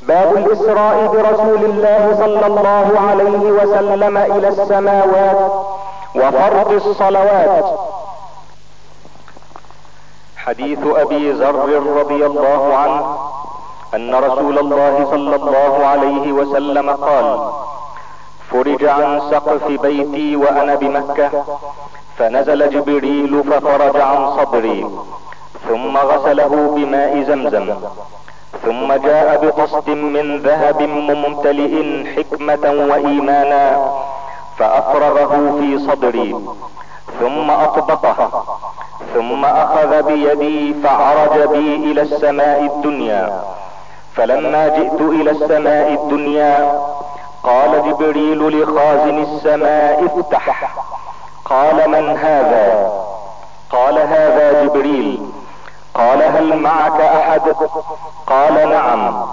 باب الاسراء برسول الله صلى الله عليه وسلم الى السماوات وفرض الصلوات. حديث ابي ذر رضي الله عنه ان رسول الله صلى الله عليه وسلم قال: فرج عن سقف بيتي وانا بمكة، فنزل جبريل ففرج عن صدري، ثم غسله بماء زمزم، ثم جاء بطست من ذهب ممتلئ حكمة وايمانا فافرغه في صدري، ثم اطبقه، ثم اخذ بيدي فعرج بي الى السماء الدنيا. فلما جئت الى السماء الدنيا قال جبريل لخازن السماء: افتح. قال: من هذا؟ قال: هذا جبريل. قال: هل معك احد؟ قال: نعم،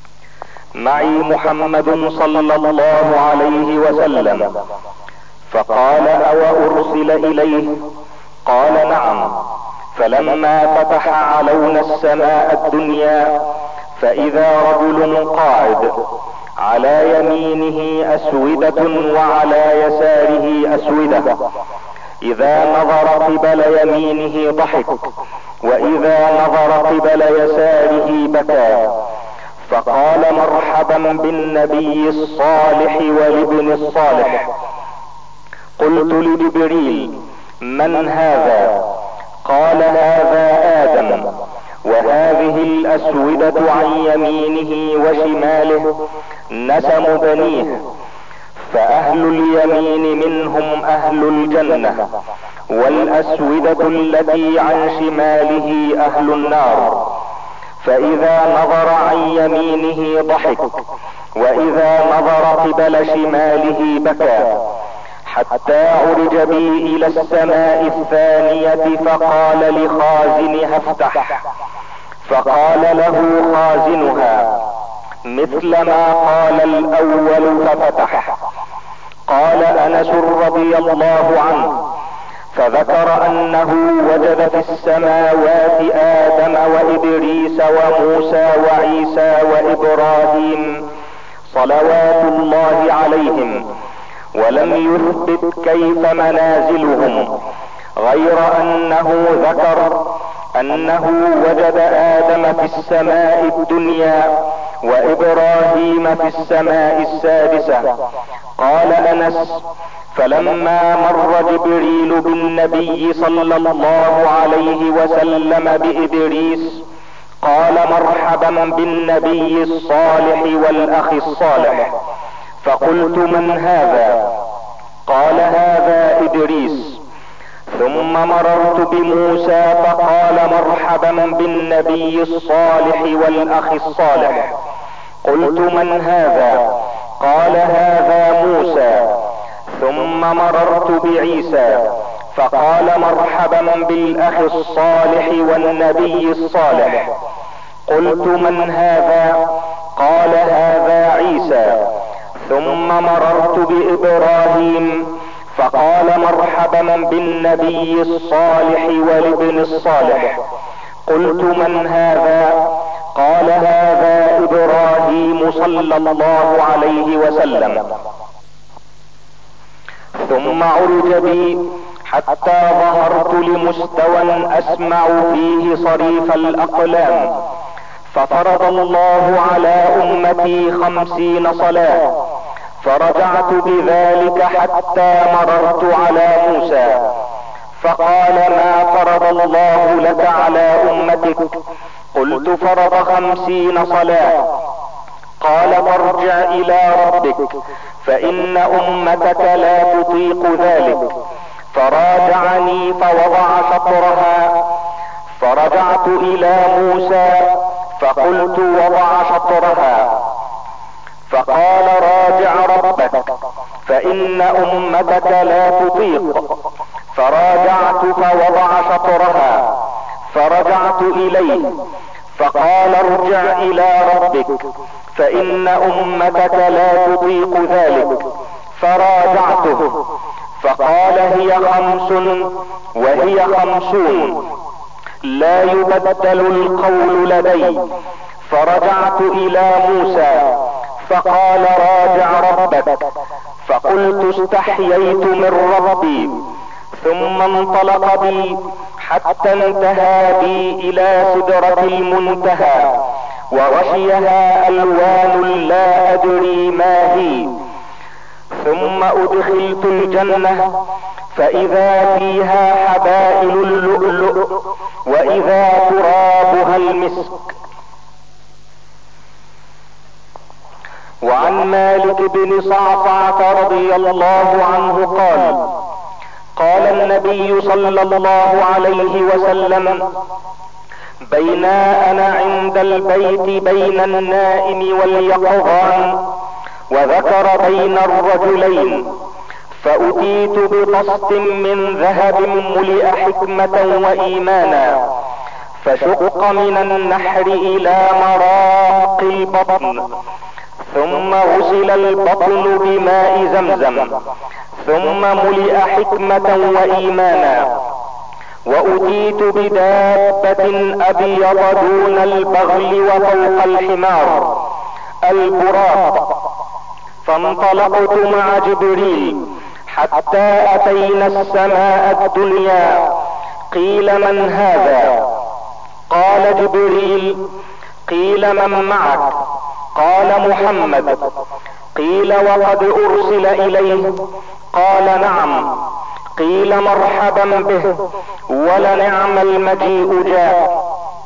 معي محمد صلى الله عليه وسلم. فقال: او ارسل اليه؟ قال: نعم. فلما فتح علون السماء الدنيا فاذا رجل قاعد، على يمينه اسودة وعلى يساره اسودة، اذا نظر قبل يمينه ضحك، واذا نظر قبل يساره بكى. فقال: مرحبا بالنبي الصالح والابن الصالح. قلت لجبريل: من هذا؟ قال: هذا آدم، وهذه الأسودة عن يمينه وشماله نسم بنيه، فأهل اليمين منهم أهل الجنة، والأسودة التي عن شماله أهل النار. فإذا نظر عن يمينه ضحك، وإذا نظر قبل شماله بكى، حتى عرج بي الى السماء الثانية فقال لخازنها: افتح. فقال له خازنها مثل ما قال الاول ففتح. قال انس رضي الله عنه: فذكر انه وجد في السماوات ادم وادريس وموسى وعيسى وابراهيم صلوات الله عليهم، ولم يثبت كيف منازلهم، غير انه ذكر انه وجد ادم في السماء الدنيا وابراهيم في السماء السادسة. قال انس: فلما مر جبريل بالنبي صلى الله عليه وسلم بادريس قال: مرحبا بالنبي الصالح والاخ الصالح. فقلت: من هذا؟ قال: هذا ادريس. ثم مررت بموسى فقال: مرحبا بالنبي الصالح والاخ الصالح. قلت: من هذا؟ قال: هذا موسى. ثم مررت بعيسى فقال: مرحبا بالاخ الصالح والنبي الصالح. قلت: من هذا؟ قال: هذا عيسى. ثم مررت بابراهيم فقال: مرحبا بالنبي الصالح والابن الصالح. قلت: من هذا؟ قال: هذا ابراهيم صلى الله عليه وسلم. ثم عرج بي حتى ظهرت لمستوى اسمع فيه صريف الاقلام، ففرض الله على امتي 50 صلاة، فرجعت بذلك حتى مررت على موسى فقال: ما فرض الله لك على امتك؟ قلت: فرض 50 صلاة. قال: فارجع الى ربك فان امتك لا تطيق ذلك. فراجعني فوضع شطرها، فرجعت الى موسى فقلت: وضع شطرها. فقال: راجع ربك فان امتك لا تطيق. فراجعت فوضع شطرها، فرجعت اليه فقال: ارجع الى ربك فان امتك لا تطيق ذلك. فراجعته فقال: هي 5 وهي 50، لا يبدل القول لدي. فرجعت الى موسى فقال راجع ربك، فقلت استحييت من ربي، ثم انطلق بي حتى انتهى بي الى سدرة المنتهى، وغشيها الوان لا ادري ما هي، ثم ادخلت الجنة فاذا فيها حبائل اللؤلؤ واذا ترابها المسك. وعن مالك بن صعصعة رضي الله عنه قال قال النبي صلى الله عليه وسلم: بينا انا عند البيت بين النائم واليقظان، وذكر بين الرجلين، فأتيت بطست من ذهب ملئ حكمة وإيمانا، فشق من النحر إلى مراق البطن، ثم غسل البطن بماء زمزم، ثم ملئ حكمة وإيمانا. وأتيت بدابة أبيض دون البغل وفوق الحمار البراق، فانطلقت مع جبريل حتى أتينا السماء الدنيا. قيل من هذا؟ قال جبريل. قيل من معك؟ قال محمد. قيل وقد أرسل إليه؟ قال نعم. قيل مرحبا به، ولنعم المجيء جاء.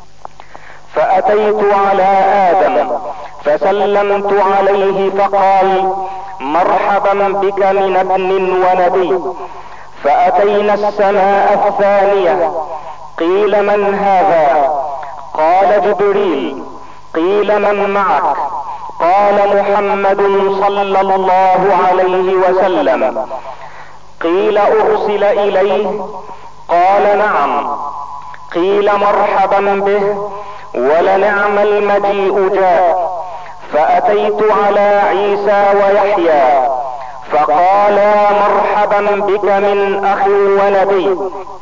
فأتيت على آدم فسلمت عليه، فقال مرحبا بك من ابن ونبي. فأتينا السماء الثانية. قيل من هذا؟ قال جبريل. قيل من معك؟ قال محمد صلى الله عليه وسلم. قيل أرسل إليه؟ قال نعم. قيل مرحبا به، ولنعم المجيء جاء. فأتيت على عيسى ويحيى فقالا مرحبا بك من أخ ونبي.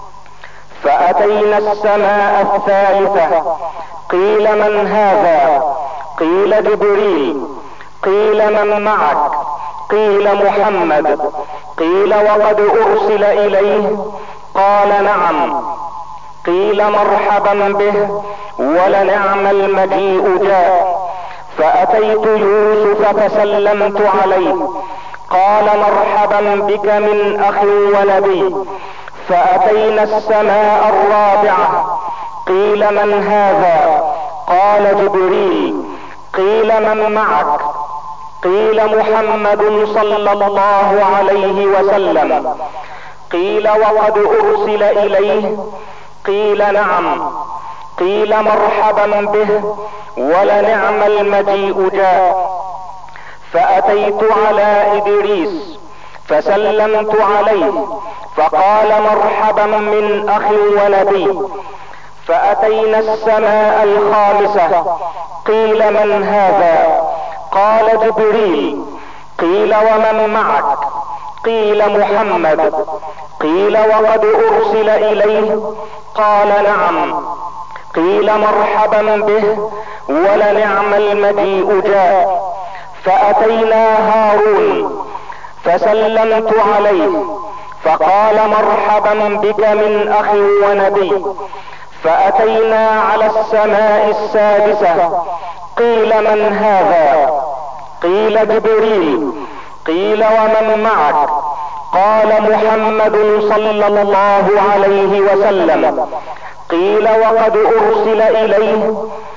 فأتينا السماء الثالثة. قيل من هذا؟ قيل جبريل. قيل من معك؟ قيل محمد. قيل وقد أرسل إليه؟ قال نعم. قيل مرحبا به، ولنعم المجيء جاء. فأتيت يوسف فسلمت عليه. قال مرحبا بك من أخ ونبي. فأتينا السماء الرابعة. قيل من هذا؟ قال جبريل. قيل من معك؟ قيل محمد صلى الله عليه وسلم. قيل وقد أرسل إليه؟ قيل نعم. قيل مرحبا به، ولنعم المجيء جاء. فأتيت على إدريس فسلمت عليه، فقال مرحبا من أخ ونبي. فأتينا السماء الخامسة. قيل من هذا؟ قال جبريل. قيل ومن معك؟ قيل محمد. قيل وقد أرسل إليه؟ قال نعم. قيل مرحبا به، ولنعم المجيء جاء. فأتينا هارون فسلمت عليه، فقال مرحبا بك من أخ ونبي. فأتينا على السماء السادسة. قيل من هذا؟ قيل جبريل. قيل ومن معك؟ قال محمد صلى الله عليه وسلم. قيل وقد أرسل إليه؟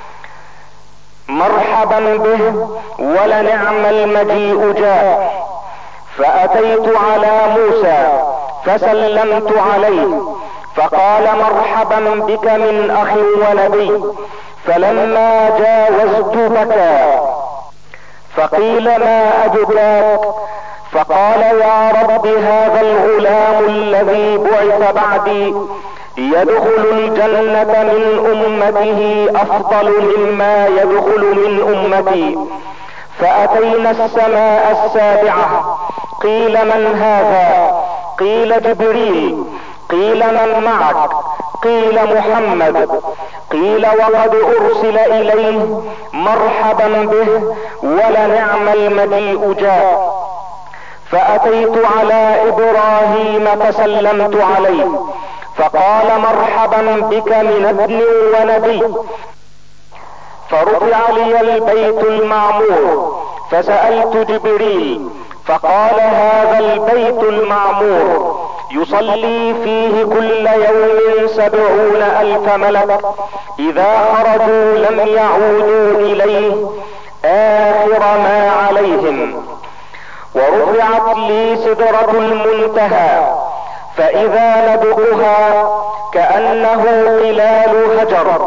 مرحبا به، ولنعم المجيء جاء. فأتيت على موسى فسلمت عليه، فقال مرحبا بك من أخ ونبي. فلما جاوزت بكى، فقيل ما أبكاك؟ فقال يا رب هذا الغلام الذي بعث بعدي يدخل الجنة من أمته أفضل مما يدخل من أمتي. فأتينا السماء السابعة. قيل من هذا؟ قيل جبريل. قيل من معك؟ قيل محمد. قيل وقد ارسل اليه مرحبا به ولنعم المجيء جاء. فاتيت على ابراهيم فسلمت عليه فقال مرحبا بك من ابن ونبي. فرفع لي البيت المعمور فسألت جبريل فقال هذا البيت المعمور يصلي فيه كل يوم 70,000 ملك اذا خرجوا لم يعودوا اليه اخر ما عليهم. ورفعت لي سدرة المنتهى فاذا نبؤها كأنه قلال هجر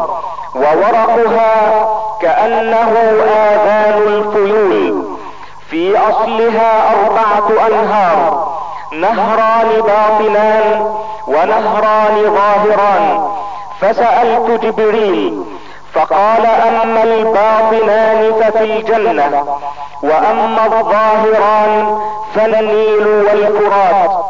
وورقها كأنه آذان الفيول. في اصلها 4 انهار، نهران باطنان ونهران ظاهران. فسألت جبريل فقال اما الباطنان ففي الجنة واما الظاهران فالنيل والفرات.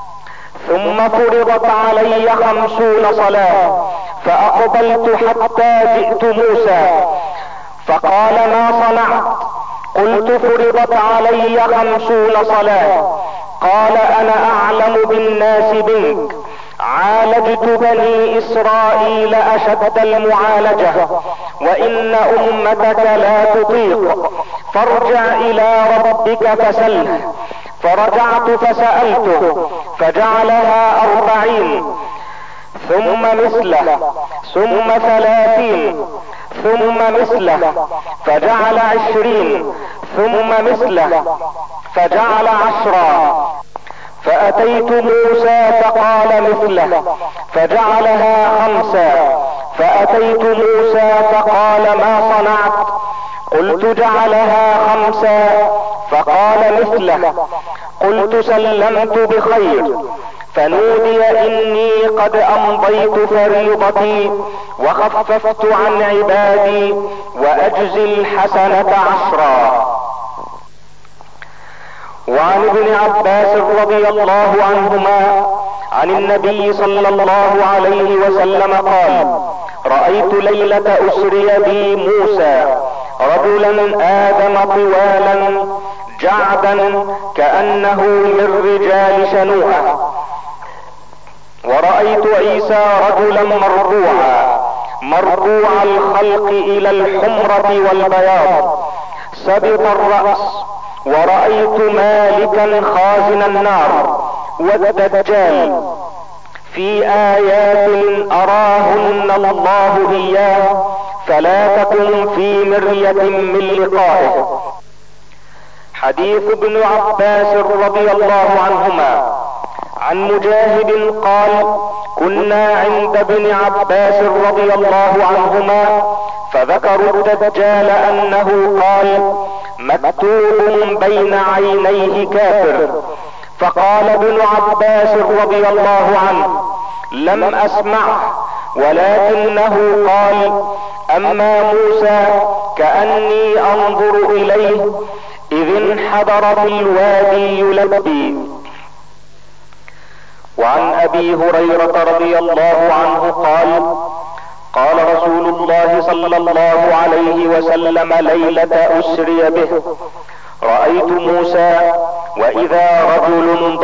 ثم فرضت علي 50 صلاة فاقبلت حتى جئت موسى فقال ما صنعت؟ قلت فرضت علي 50 صلاة. قال انا اعلم بالناس منك، عالجت بني اسرائيل اشد المعالجة وان امتك لا تطيق، فارجع الى ربك فسله. فرجعت فسألته فجعلها 40 ثم مثله ثم 30 ثم مثله فجعل 20 ثم مثله فجعل 10. فأتيت موسى فقال مثله فجعلها 5. فأتيت موسى فقال ما صنعت؟ قلت جعلها 5 فقال مثله. قلت سلمت بخير. فنودي اني قد امضيت فريضتي وخففت عن عبادي واجزي الحسنة 10. وعن ابن عباس رضي الله عنهما عن النبي صلى الله عليه وسلم قال رأيت ليلة اسري بي موسى رجلا آدم طوالا جعدا كأنه من رجال شنوءة، ورأيت عيسى رجلا مربوع الخلق الى الحمرة والبياض سبط الرأس. ورأيت مالكا خازن النار والدجال في آيات أراهن الله إياه فلا تكن في مرية من لقائه. حديث ابن عباس رضي الله عنهما عن مجاهد قال كنا عند ابن عباس رضي الله عنهما فذكروا الدجال انه قال مكتوب بين عينيه كافر. فقال ابن عباس رضي الله عنه لم اسمعه، ولكنه قال اما موسى كأني انظر اليه اذ انحدر في الوادي يلبي. وعن ابي هريرة رضي الله عنه قال قال رسول الله صلى الله عليه وسلم ليلة اسري به رأيت موسى واذا رجل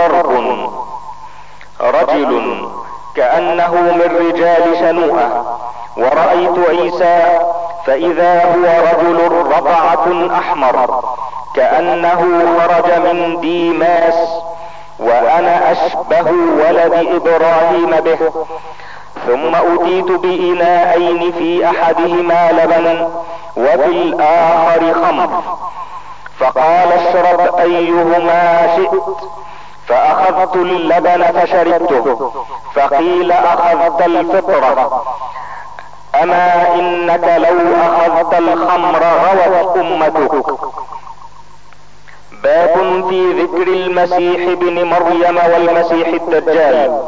كأنه من رجال شنوءة، ورأيت عيسى فاذا هو رجل رقعة احمر كأنه خرج من ديماس وانا اشبه ولد ابراهيم به. ثم اتيت بإناءين في احدهما لبن وفي الاخر خمر، فقال اشرب ايهما شئت، فاخذت اللبن فشربته. فقيل اخذت الفطرة، اما انك لو اخذت الخمر غوت امتك. باب في ذكر المسيح بن مريم والمسيح الدجال.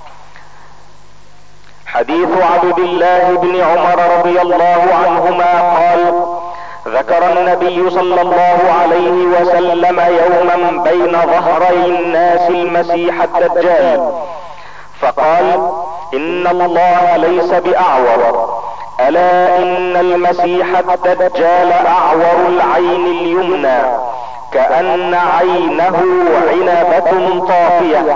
حديث عبد الله بن عمر رضي الله عنهما قال ذكر النبي صلى الله عليه وسلم يوما بين ظهري الناس المسيح الدجال، فقال ان الله ليس باعور، الا ان المسيح الدجال اعور العين اليمنى كأن عينه عنبة طافية.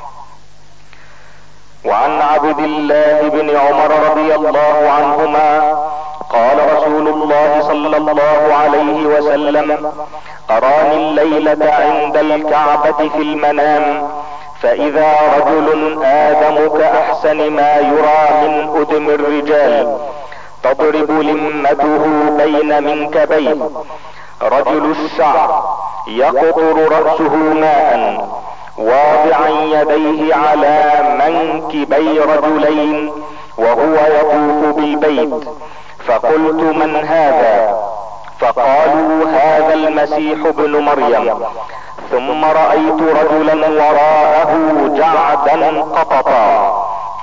وعن عبد الله بن عمر رضي الله عنهما قال رسول الله صلى الله عليه وسلم: أراني الليلة عند الكعبة في المنام، فإذا رجل آدم كأحسن ما يرى من أدم الرجال، تضرب لمته بين منكبيه، رجل الشعر يقطر رأسه ماء، واضعا يديه على منكبي رجلين وهو يطوف بالبيت. فقلت: من هذا؟ فقالوا: هذا المسيح ابن مريم. ثم رأيت رجلا وراءه جعدا قططا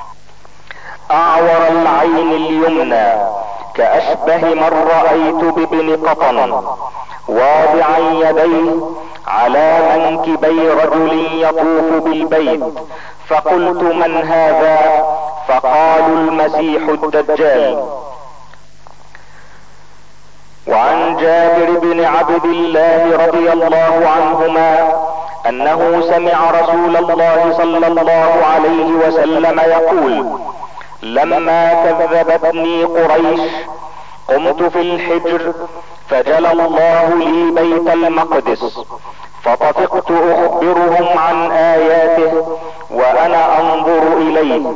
اعور العين اليمنى كأشبه من رأيت بابن قطن، واضعا يديه على منكبي رجل يطوف بالبيت. فقلت: من هذا؟ فقالوا: المسيح الدجال. وعن جابر بن عبد الله رضي الله عنهما انه سمع رسول الله صلى الله عليه وسلم يقول: لما كذبتني قريش قمت في الحجر فجلى الله لي بيت المقدس، فطفقت اخبرهم عن اياته وانا انظر اليه.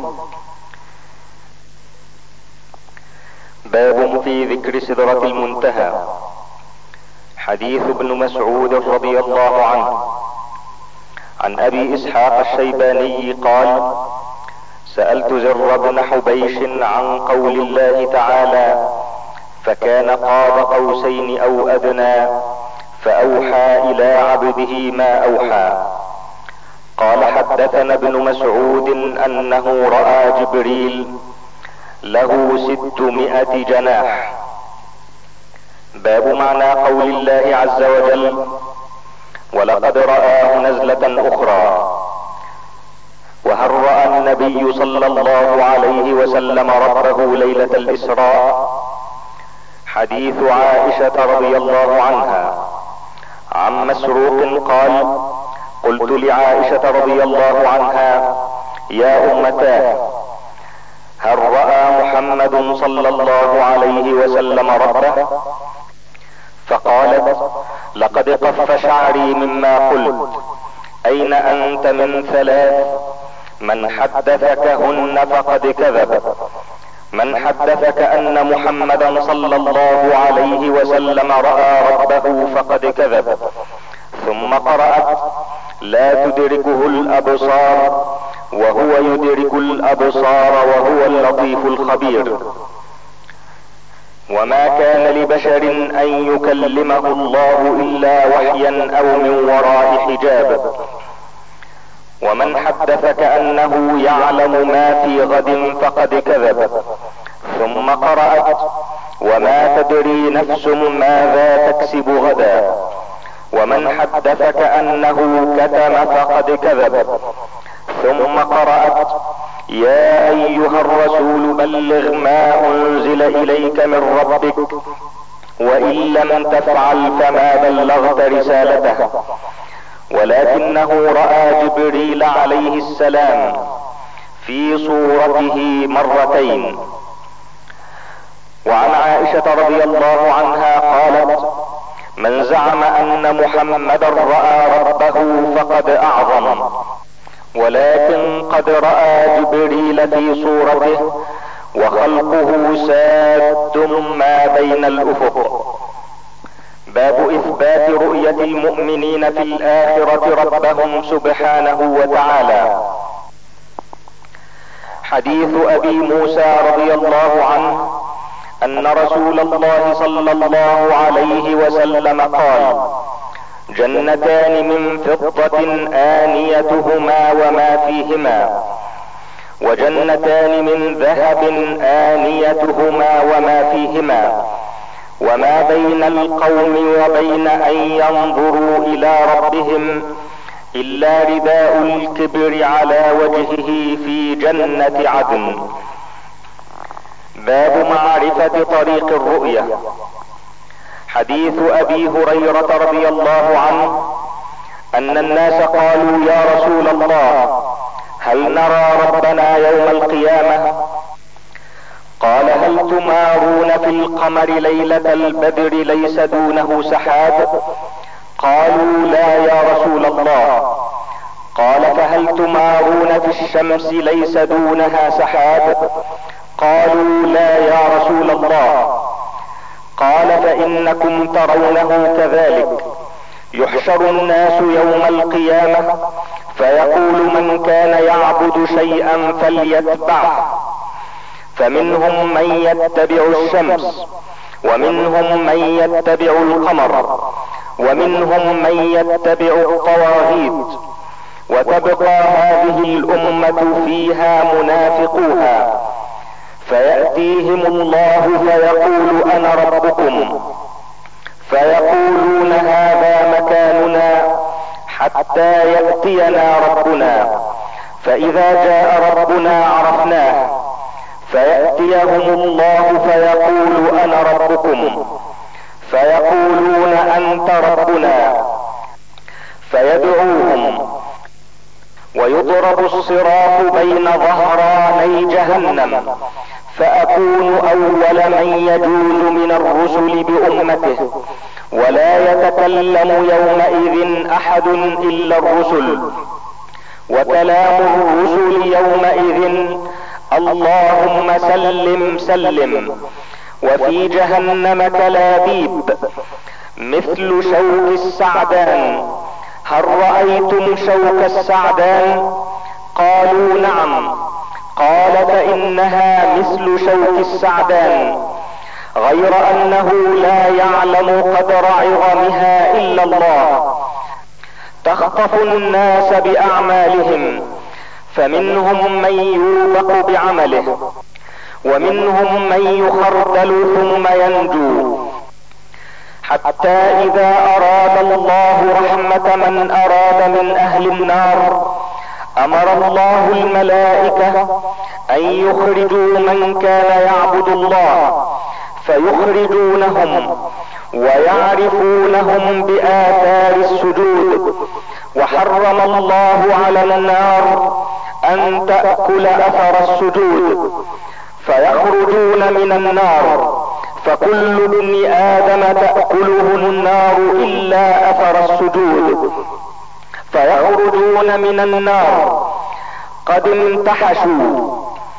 باب في ذكر سدرة المنتهى. حديث ابن مسعود رضي الله عنه عن ابي اسحاق الشيباني قال: سألت زر بن حبيش عن قول الله تعالى: فكان قاب قوسين او ادنى فاوحى الى عبده ما اوحى. قال: حدثنا ابن مسعود انه رأى جبريل له 600 جناح. باب معنى قول الله عز وجل: ولقد رآه نزلة اخرى. وهل رأى النبي صلى الله عليه وسلم ربه ليلة الاسراء؟ حديث عائشة رضي الله عنها. عن مسروق قال: قلت لعائشة رضي الله عنها: يا امتاه، هل رأى محمد صلى الله عليه وسلم ربه؟ فقالت: لقد قف شعري مما قلت. اين انت من ثلاث؟ من حدثكهن فقد كذب. من حدثك ان محمدا صلى الله عليه وسلم رأى ربه فقد كذب. ثم قرأت: لا تدركه الابصار وهو يدرك الابصار وهو اللطيف الخبير. وما كان لبشر ان يكلمه الله الا وحيا او من وراء حجاب. ومن حدثك انه يعلم ما في غد فقد كذب. ثم قرأت: وما تدري نفس ماذا تكسب غدا. ومن حدثك انه كتم فقد كذب. ثم قرأت: يا ايها الرسول بلغ ما انزل اليك من ربك، وان لم تفعل فما بلغت رسالته. ولكنه رأى جبريل عليه السلام في صورته مرتين. وعن عائشة رضي الله عنها قالت: من زعم ان محمدا رأى ربه فقد اعظم، ولكن قد رأى جبريل في صورته وخلقه ساد ما بين الافق. باب اثبات رؤية المؤمنين في الاخرة ربهم سبحانه وتعالى. حديث ابي موسى رضي الله عنه ان رسول الله صلى الله عليه وسلم قال: جنتان من فضة آنيتهما وما فيهما، وجنتان من ذهب آنيتهما وما فيهما، وما بين القوم وبين ان ينظروا الى ربهم الا رداء الكبر على وجهه في جنة عدن. باب معرفة طريق الرؤية. حديث ابي هريرة رضي الله عنه ان الناس قالوا يا رسول الله هل نرى ربنا يوم القيامة؟ قال هل تمارون في القمر ليلة البدر ليس دونه سحاب؟ قالوا لا يا رسول الله. قال فهل تمارون في الشمس ليس دونها سحاب؟ قالوا لا يا رسول الله. قال فانكم ترونه كذلك. يحشر الناس يوم القيامة فيقول من كان يعبد شيئا فليتبعه، فمنهم من يتبع الشمس، ومنهم من يتبع القمر، ومنهم من يتبع الطواغيت، وتبقى هذه الامة فيها منافقوها، فيأتيهم الله فيقول انا ربكم، فيقولون هذا مكاننا حتى يأتينا ربنا، فاذا جاء ربنا عرفناه، فيأتيهم الله فيقول انا ربكم، فيقولون انت ربنا، فيدعوهم، ويضرب الصراط بين ظهراني جهنم، فاكون اول من يجوز من الرسل بامته، ولا يتكلم يومئذ احد الا الرسل، وكلام الرسل يومئذ اللهم سلم سلم. وفي جهنم كلابيب مثل شوك السعدان. هل رأيتم شوك السعدان؟ قالوا نعم. قال فإنها مثل شوك السعدان، غير أنه لا يعلم قدر عظمها إلا الله. تخطف الناس بأعمالهم، فمنهم من يوبق بعمله، ومنهم من يخردل ثم ينجو، حتى اذا اراد الله رحمة من اراد من اهل النار امر الله الملائكة ان يخرجوا من كان يعبد الله، فيخرجونهم ويعرفونهم بآثار السجود. وحرم الله على النار ان تأكل اثر السجود، فيخرجون من النار، فكل ابن ادم تأكله النار الا اثر السجود، فيخرجون من النار قد انتحشوا،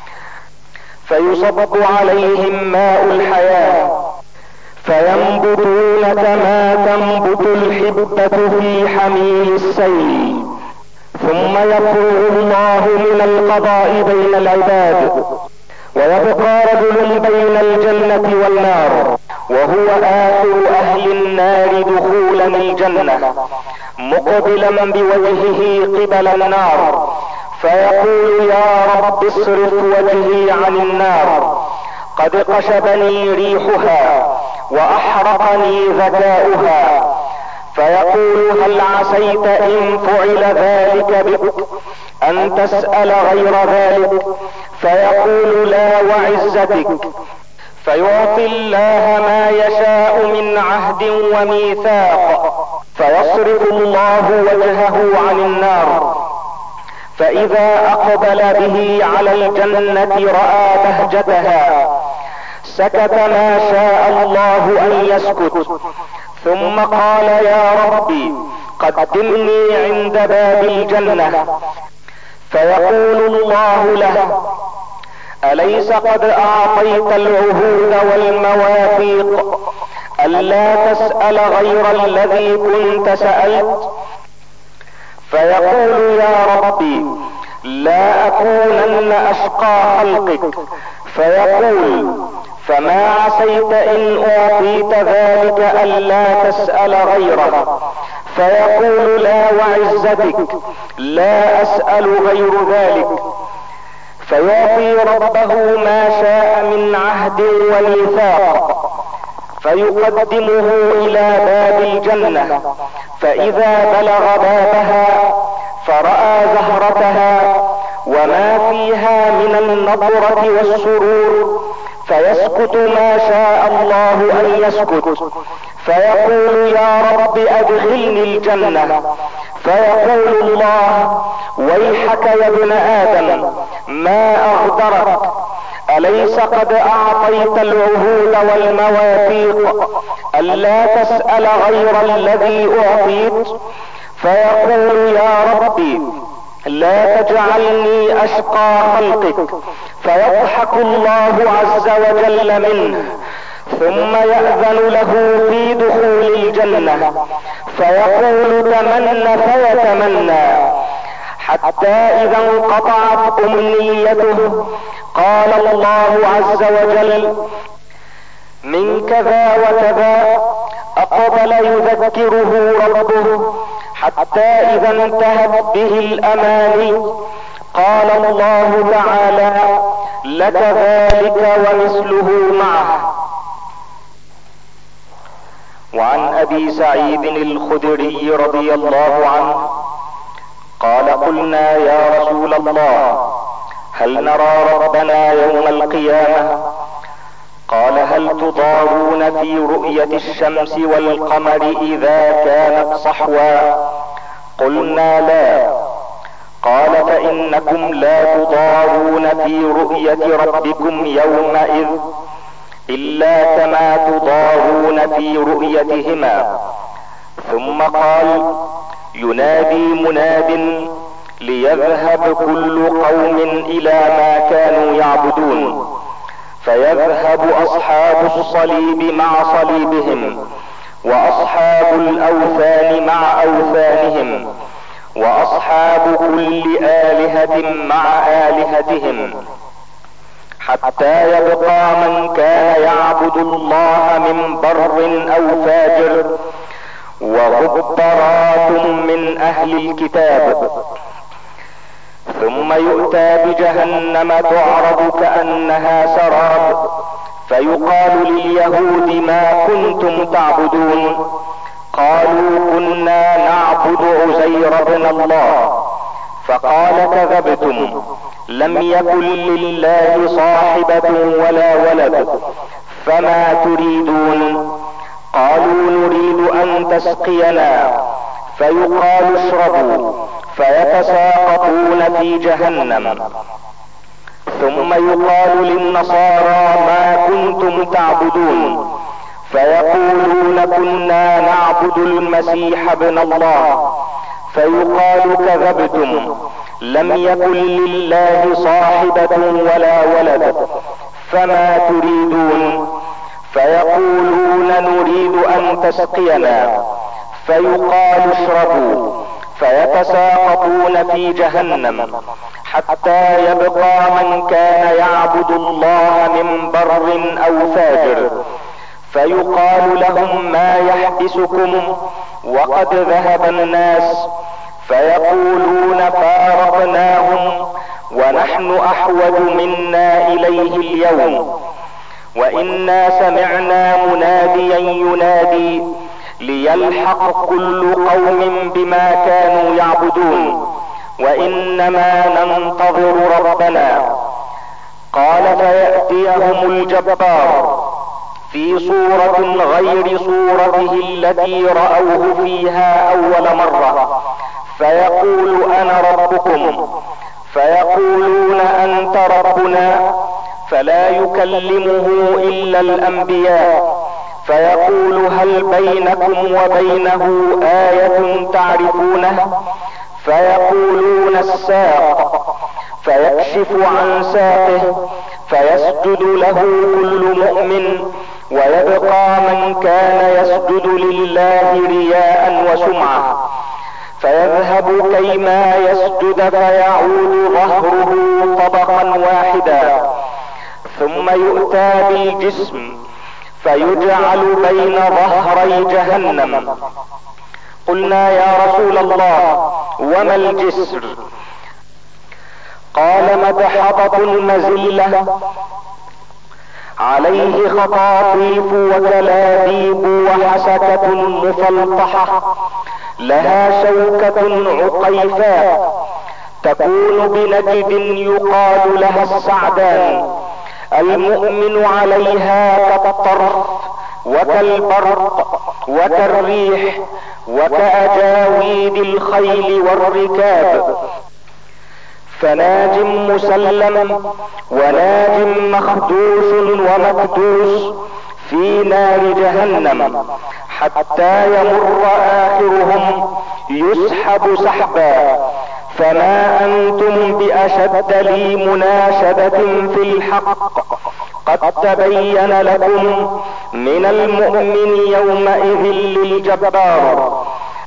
فيصب عليهم ماء الحياة، فينبتون كما تنبت الحبة في حميل السيل، ثم يفرغ الله من القضاء بين العباد، ويبقى رجل بين الجنة والنار، وهو آخر اهل النار دخولا الجنة، مقبلا بوجهه قبل النار، فيقول يا رب اصرف وجهي عن النار، قد قشبني ريحها واحرقني ذكاؤها. فيقول هل عسيت ان فعل ذلك بك ان تسأل غير ذلك؟ فيقول لا وعزتك، فيعطي الله ما يشاء من عهد وميثاق، فيصرف الله وجهه عن النار، فاذا اقبل به على الجنة رأى بهجتها، سكت ما شاء الله ان يسكت، ثم قال يا ربي قدمني عند باب الجنة، فيقول الله له أليس قد أعطيت العهود والمواثيق ألا تسأل غير الذي كنت سألت؟ فيقول يا ربي لا أكونن أشقى خلقك، فيقول فما عسيت إن أعطيت ذلك ألا تسأل غيره؟ فيقول لا وعزتك لا أسأل غير ذلك، فيعطي ربه ما شاء من عهد وميثاق، فيقدمه الى باب الجنة، فاذا بلغ بابها فرأى زهرتها وما فيها من النضرة والسرور، فيسكت ما شاء الله ان يسكت، فيقول يا رب ادخلني الجنة، فيقول الله ويحك يا ابن ادم ما اغدرك، اليس قد اعطيت العهود والمواثيق الا تسأل غير الذي اعطيت؟ فيقول يا ربي لا تجعلني اشقى خلقك، فيضحك الله عز وجل منه، ثم يأذن له في دخول الجنة، فيقول تمنى فيتمنى، حتى اذا انقطعت امنيته قال الله عز وجل من كذا وكذا، اقبل يذكره ربه حتى اذا انتهت به الاماني قال الله تعالى لك ذلك ومثله معه. وعن ابي سعيد الخدري رضي الله عنه قال قلنا يا رسول الله هل نرى ربنا يوم القيامة؟ قال هل تضارون في رؤية الشمس والقمر اذا كانت صحوا؟ قلنا لا. قال فانكم لا تضارون في رؤية ربكم يومئذ الا كما تضارون في رؤيتهما. ثم قال ينادي مناد ليذهب كل قوم الى ما كانوا يعبدون، فيذهب اصحاب الصليب مع صليبهم، واصحاب الاوثان مع اوثانهم، واصحاب كل آلهة مع آلهتهم، حتى يبقى من كان يعبد الله من بر او فاجر وغبرات من اهل الكتاب. ثم يؤتى بجهنم تعرض كأنها سراب، فيقال لليهود ما كنتم تعبدون؟ قالوا كنا نعبد عزير بن الله. فقال كذبتم، لم يكن لله صاحبة ولا ولد، فما تريدون؟ قالوا نريد ان تسقينا، فيقال اشربوا، فيتساقطون في جهنم. ثم يقال للنصارى ما كنتم تعبدون؟ فيقولون كنا نعبد المسيح ابن الله. فيقال كذبتم، لم يكن لله صاحبة ولا ولد، فما تريدون؟ فيقولون نريد ان تسقينا، فيقال اشربوا، فيتساقطون في جهنم، حتى يبقى من كان يعبد الله من بر او فاجر، فيقال لهم ما يحبسكم وقد ذهب الناس؟ فيقولون فارقناهم ونحن احوج منا اليه اليوم، وإنا سمعنا مناديا ينادي ليلحق كل قوم بما كانوا يعبدون، وإنما ننتظر ربنا. قال فيأتيهم الجبار في صورة غير صورته التي رأوه فيها أول مرة، فيقول أنا ربكم، فيقولون أنت ربنا، فلا يكلمه الا الانبياء، فيقول هل بينكم وبينه آية تعرفونه؟ فيقولون الساق، فيكشف عن ساقه، فيسجد له كل مؤمن، ويبقى من كان يسجد لله رياء وسمعة، فيذهب كيما يسجد، فيعود ظهره طبقا واحدا، ثم يؤتى بالجسم فيجعل بين ظهري جهنم. قلنا يا رسول الله وما الجسر؟ قال مدحضة مزلة عليه خطاطيف وكلابيب وحسكة مفلطحة، لها شوكة عقيفاء، تكون بنجد يقال لها السعدان، المؤمن عليها كالطرف وكالبرق وكالريح وكأجاويد الخيل والركاب، فناج مسلم وناج مخدوش ومكدوس في نار جهنم، حتى يمر آخرهم يسحب سحبا، فما أنتم بأشد لي مناشدة في الحق، قد تبين لكم من المؤمن يومئذ للجبار.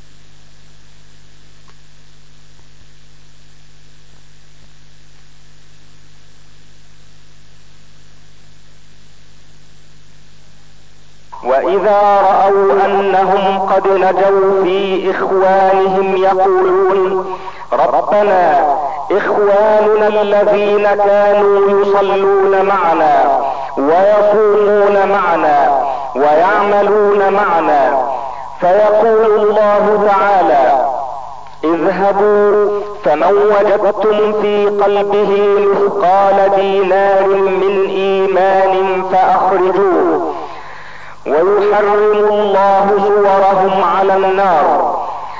وإذا رأوا أنهم قد نجوا في إخوانهم يقولون ربنا إخواننا الذين كانوا يصلون معنا ويصومون معنا ويعملون معنا، فيقول الله تعالى اذهبوا فمن وجدتم في قلبه مثقال دينار من إيمان فأخرجوه، ويحرم الله صورهم على النار،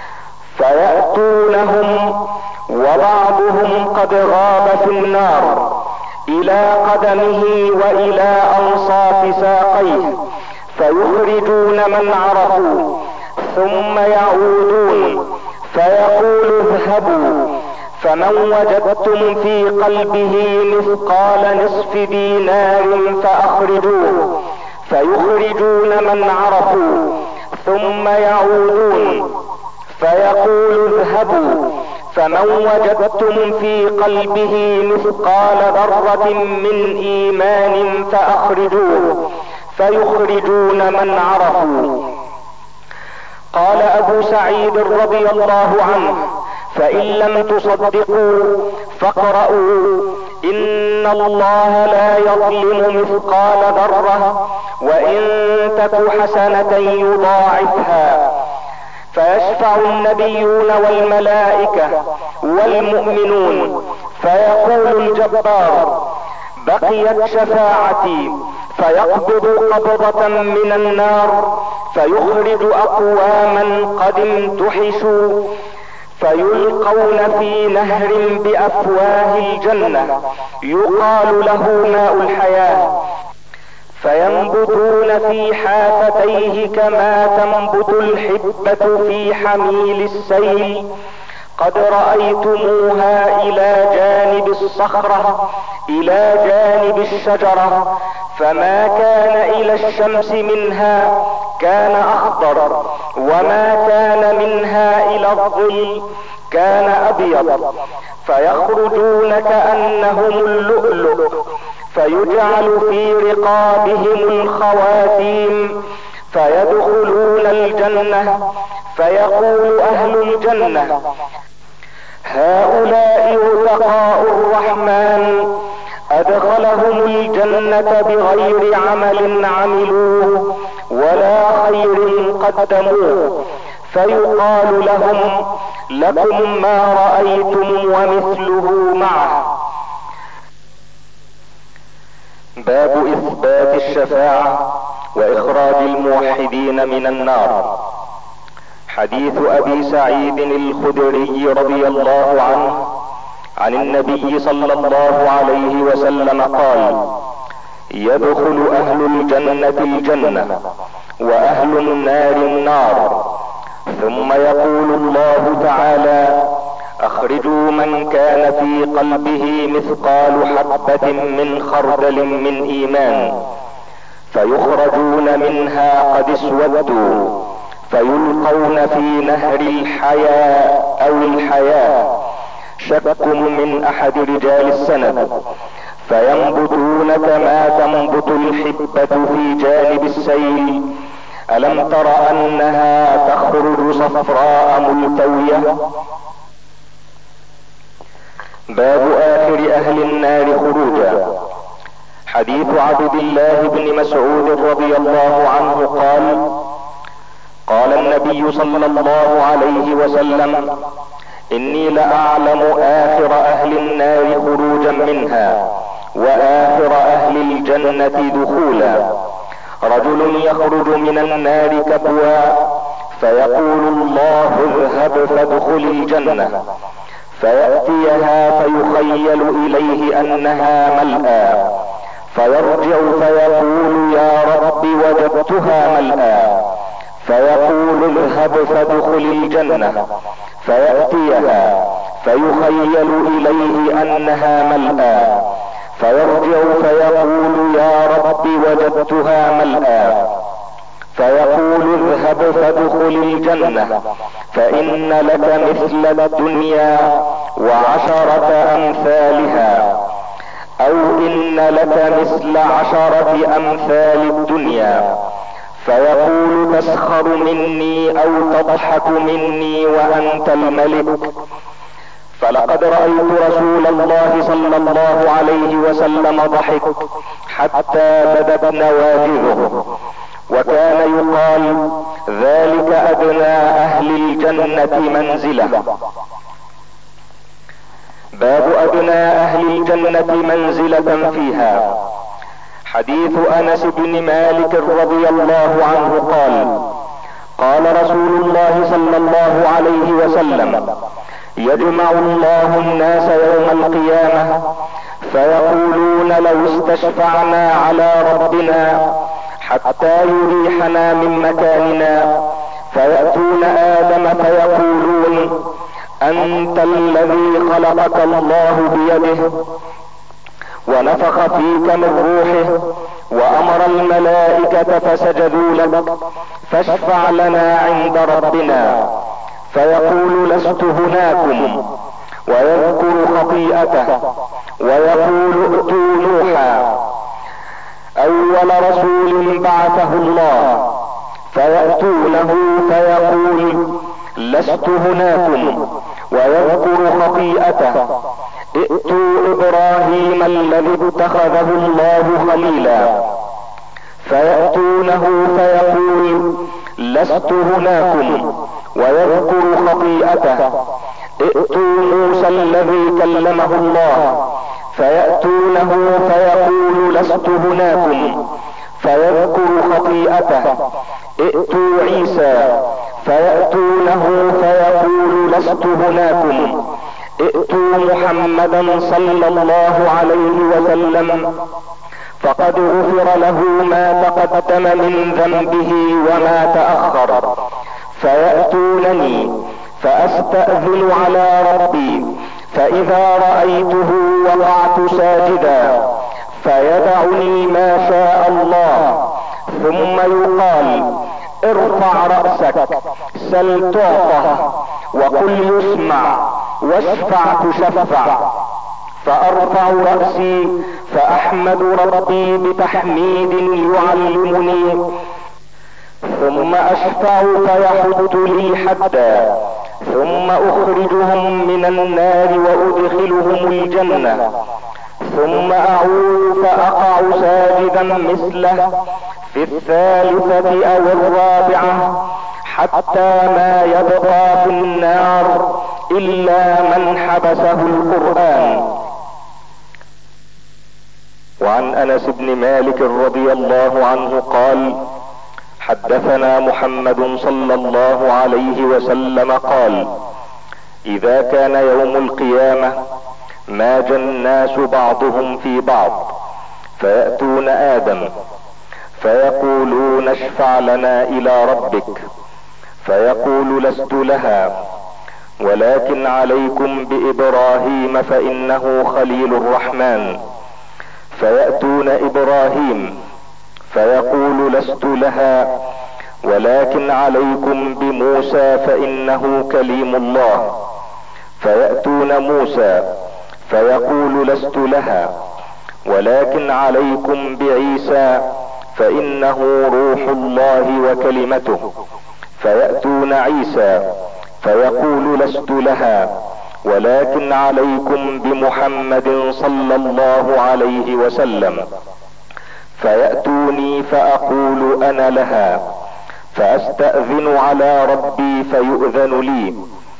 فيأتونهم وبعضهم قد غاب في النار إلى قدمه وإلى أنصاف ساقيه، فيخرجون من عرفوا، ثم يعودون فيقول اذهبوا فمن وجدتم في قلبه مثقال نصف دينار فأخرجوه، فيخرجون من عرفوا، ثم يعودون فيقول اذهبوا فمن وجدتم في قلبه مثقال ذرة من إيمان فأخرجوه، فيخرجون من عرفوا. قال أبو سعيد رضي الله عنه فإن لم تصدقوا فاقرؤوا إن الله لا يظلم مثقال ذرة وإن تك حسنة يضاعفها. فيشفع النبيون والملائكة والمؤمنون، فيقول الجبار بقيت شفاعتي، فيقبض قبضة من النار فيخرج أقواما قد امتحشوا، فيلقون في نهر بأفواه الجنة يقال له ماء الحياة، فينبتون في حافتيه كما تنبت الحبة في حميل السيل، قد رأيتموها إلى جانب الصخرة إلى جانب الشجرة، فما كان إلى الشمس منها كان أخضر، وما كان منها إلى الظل كان أبيض، فيخرجون كأنهم اللؤلؤ، فيجعل في رقابهم الخواتيم، فيدخلون الجنة، فيقول أهل الجنة هؤلاء عتقاء الرحمن أدخلهم الجنة بغير عمل عملوه ولا خير قدموه، فيقال لهم لكم ما رأيتم ومثله معه. باب إثبات الشفاعة وإخراج الموحدين من النار. حديث أبي سعيد الخدري رضي الله عنه عن النبي صلى الله عليه وسلم قال يدخل أهل الجنة الجنة وأهل النار النار، ثم يقول الله تعالى اخرجوا من كان في قلبه مثقال حبة من خردل من ايمان، فيخرجون منها قد اسودوا، فيلقون في نهر الحياة او الحياة، شك من احد رجال السند، فينبتون كما تنبت الحبة في جانب السيل. ألم تر أنها تخرج صفراء ملتوية؟ باب آخر أهل النار خروجا. حديث عبد الله بن مسعود رضي الله عنه قال قال النبي صلى الله عليه وسلم إني لأعلم آخر أهل النار خروجا منها، واخر اهل الجنة دخولا. رجل يخرج من النار كبوا فيقول الله اذهب فادخل الجنة، فيأتيها فيخيل اليه انها ملأى، فيرجع فيقول يا رب وجدتها ملأى، فيقول اذهب فادخل الجنة، فيأتيها فيخيل اليه انها ملأى، فيرجع فيقول يا رب وجدتها ملأى، فيقول اذهب فادخل الجنة، فإن لك مثل الدنيا وعشرة امثالها، او ان لك مثل 10 امثال الدنيا. فيقول تسخر مني او تضحك مني وانت الملك. فلقد رأيت رسول الله صلى الله عليه وسلم ضحك حتى بدت نواجذه، وكان يقال ذلك ادنى اهل الجنة منزلة. باب ادنى اهل الجنة منزلة فيها. حديث انس بن مالك رضي الله عنه قال قال رسول الله صلى الله عليه وسلم يجمع الله الناس يوم القيامة فيقولون لو استشفعنا على ربنا حتى يريحنا من مكاننا، فيأتون آدم فيقولون أنت الذي خلقك الله بيده ونفخ فيك من روحه وأمر الملائكة فسجدوا لك، فاشفع لنا عند ربنا. فيقول لست هناكم، ويذكر خطيئته، ويقول ائتوا نوحا اول رسول بعثه الله، فيأتونه فيقول لست هناكم، ويذكر خطيئته، ائتوا ابراهيم الذي اتخذه الله خليلا، فيأتونه فيقول لست هناكم، ويذكر خطيئته، ائتوا موسى الذي كلمه الله، فيأتونه فيقول لست هناكم، فيذكر خطيئته، ائتوا عيسى، فيأتونه فيقول لست هناكم، ائتوا محمدا صلى الله عليه وسلم فقد غفر له ما تقدم من ذنبه وما تأخر. فيأتونني فأستأذن على ربي، فإذا رأيته وقعت ساجدا، فيدعني ما شاء الله، ثم يقال ارفع رأسك سل تعطى وقل يسمع واشفع تشفع. فأرفع رأسي فأحمد ربي بتحميد يعلمني، ثم أشفع فيحد لي حدا، ثم أخرجهم من النار وأدخلهم الجنة، ثم أعود فأقع ساجدا مثله في الثالثة أو الرابعة، حتى ما يبقى في النار إلا من حبسه القرآن. وعن أنس بن مالك رضي الله عنه قال حدثنا محمد صلى الله عليه وسلم قال إذا كان يوم القيامة ماج الناس بعضهم في بعض، فيأتون آدم فيقولون اشفع لنا إلى ربك، فيقول لست لها، ولكن عليكم بإبراهيم فإنه خليل الرحمن. فيأتون إبراهيم فيقول لست لها، ولكن عليكم بموسى فإنه كليم الله. فيأتون موسى فيقول لست لها، ولكن عليكم بعيسى فإنه روح الله وكلمته. فيأتون عيسى فيقول لست لها، ولكن عليكم بمحمد صلى الله عليه وسلم. فيأتوني فأقول أنا لها، فأستأذن على ربي فيؤذن لي،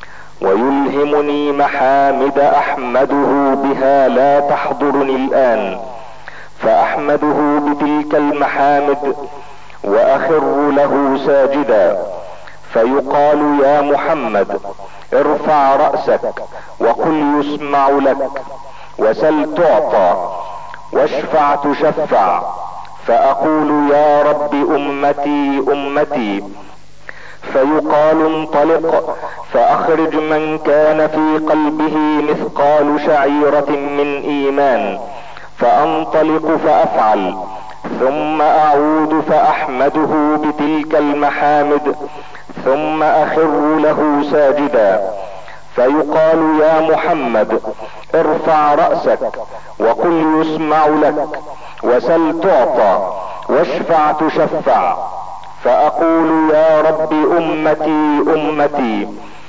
ويلهمني محامد احمده بها لا تحضرني الان، فاحمده بتلك المحامد واخر له ساجدا، فيقال يا محمد ارفع رأسك وقل يسمع لك، وسل تعطى، واشفع تشفع، فاقول يا رب امتي امتي، فيقال انطلق فاخرج من كان في قلبه مثقال شعيرة من ايمان، فانطلق فافعل، ثم اعود فاحمده بتلك المحامد، ثم اخر له ساجدا، فيقال يا محمد ارفع رأسك وقل يسمع لك، وسل تعطى، واشفع تشفع، فاقول يا رب امتي امتي،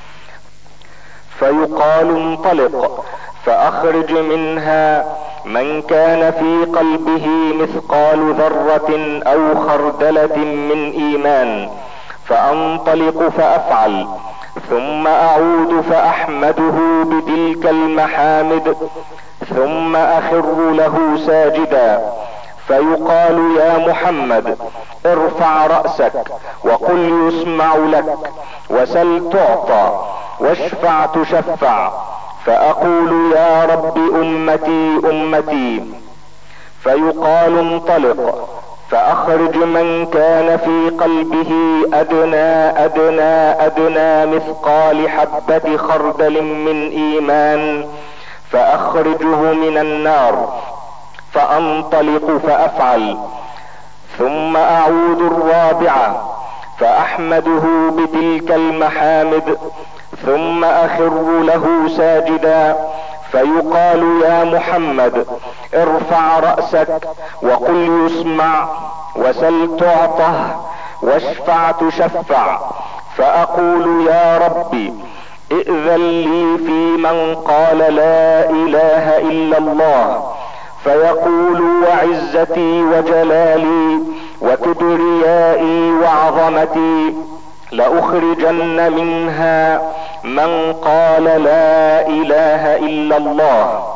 فيقال انطلق فاخرج منها من كان في قلبه مثقال ذرة او خردلة من ايمان، فانطلق فافعل، ثم اعود فاحمده بتلك المحامد، ثم اخر له ساجدا، فيقال يا محمد ارفع رأسك وقل يسمع لك، وسل تعطى، واشفع تشفع، فاقول يا رب امتي امتي، فيقال انطلق فاخرج من كان في قلبه ادنى ادنى ادنى مثقال حبة خردل من ايمان، فاخرجه من النار، فانطلق فافعل، ثم اعود الرابعة فاحمده بتلك المحامد، ثم اخر له ساجدا، فيقال يا محمد ارفع رأسك وقل يسمع، وسل تعطه، واشفع تشفع، فاقول يا ربي ائذن لي في من قال لا اله الا الله، فيقول وعزتي وجلالي وكبريائي وعظمتي لاخرجن منها من قال لا اله الا الله.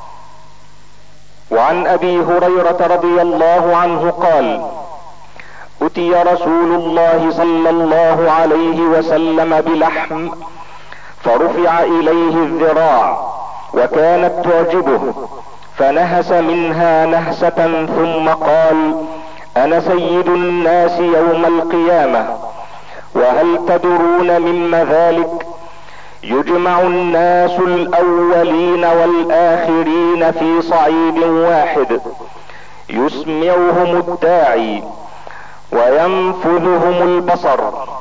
وعن ابي هريرة رضي الله عنه قال اتي رسول الله صلى الله عليه وسلم بلحم فرفع اليه الذراع وكانت تعجبه، فنهس منها نهسة ثم قال انا سيد الناس يوم القيامة، وهل تدرون مما ذلك؟ يجمع الناس الاولين والاخرين في صعيد واحد، يسمعهم الداعي وينفذهم البصر،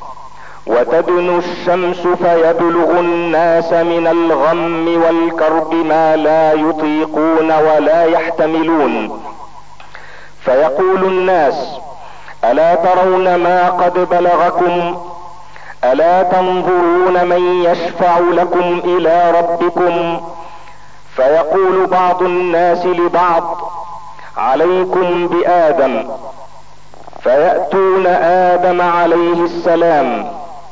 وتدنو الشمس فيبلغ الناس من الغم والكرب ما لا يطيقون ولا يحتملون، فيقول الناس الا ترون ما قد بلغكم؟ الا تنظرون من يشفع لكم الى ربكم؟ فيقول بعض الناس لبعض عليكم بآدم، فيأتون آدم عليه السلام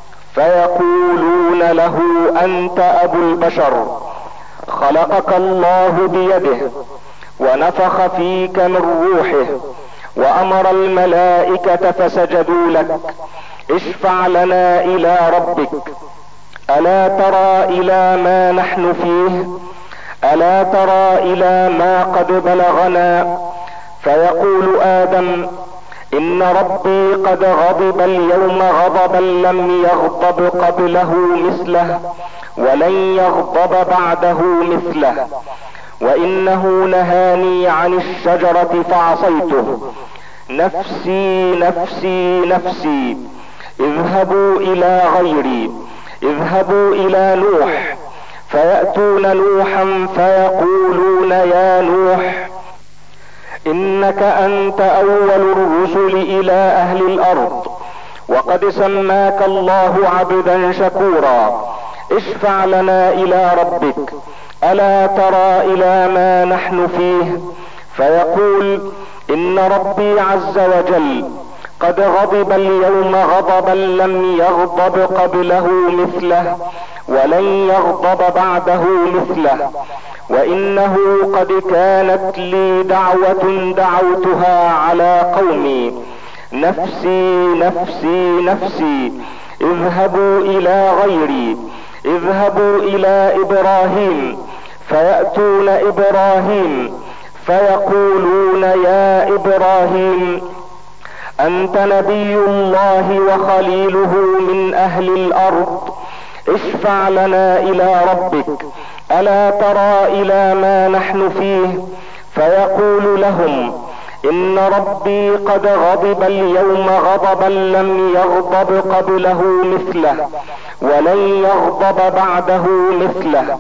فيقولون له انت ابو البشر، خلقك الله بيده ونفخ فيك من روحه وامر الملائكة فسجدوا لك، اشفع لنا الى ربك، الا ترى الى ما نحن فيه؟ الا ترى الى ما قد بلغنا؟ فيقول آدم ان ربي قد غضب اليوم غضبا لم يغضب قبله مثله ولن يغضب بعده مثله، وانه نهاني عن الشجرة فعصيته، نفسي نفسي نفسي، اذهبوا الى غيري، اذهبوا الى نوح، فيأتون نوحا فيقولون يا نوح انك انت اول الرسل الى اهل الارض، وقد سماك الله عبدا شكورا، اشفع لنا الى ربك، الا ترى الى ما نحن فيه؟ فيقول ان ربي عز وجل قد غضب اليوم غضبا لم يغضب قبله مثله ولن يغضب بعده مثله. وانه قد كانت لي دعوة دعوتها على قومي، نفسي نفسي نفسي، اذهبوا الى غيري، اذهبوا الى ابراهيم، فيأتون ابراهيم فيقولون يا ابراهيم انت نبي الله وخليله من اهل الارض، اشفع لنا الى ربك، الا ترى الى ما نحن فيه؟ فيقول لهم ان ربي قد غضب اليوم غضبا لم يغضب قبله مثله ولن يغضب بعده مثله.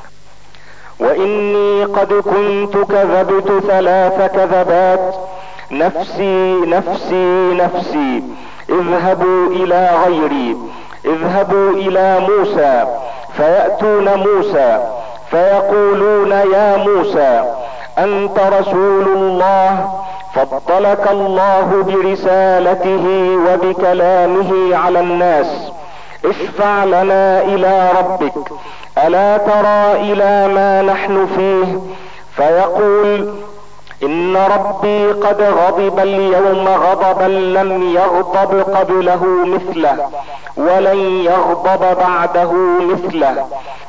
واني قد كنت كذبت 3 كذبات، نفسي نفسي نفسي، اذهبوا الى غيري، اذهبوا الى موسى، فيأتون موسى فيقولون يا موسى انت رسول الله، فضلك الله برسالته وبكلامه على الناس، اشفع لنا الى ربك، الا ترى الى ما نحن فيه؟ فيقول ان ربي قد غضب اليوم غضبا لم يغضب قبله مثله ولن يغضب بعده مثله.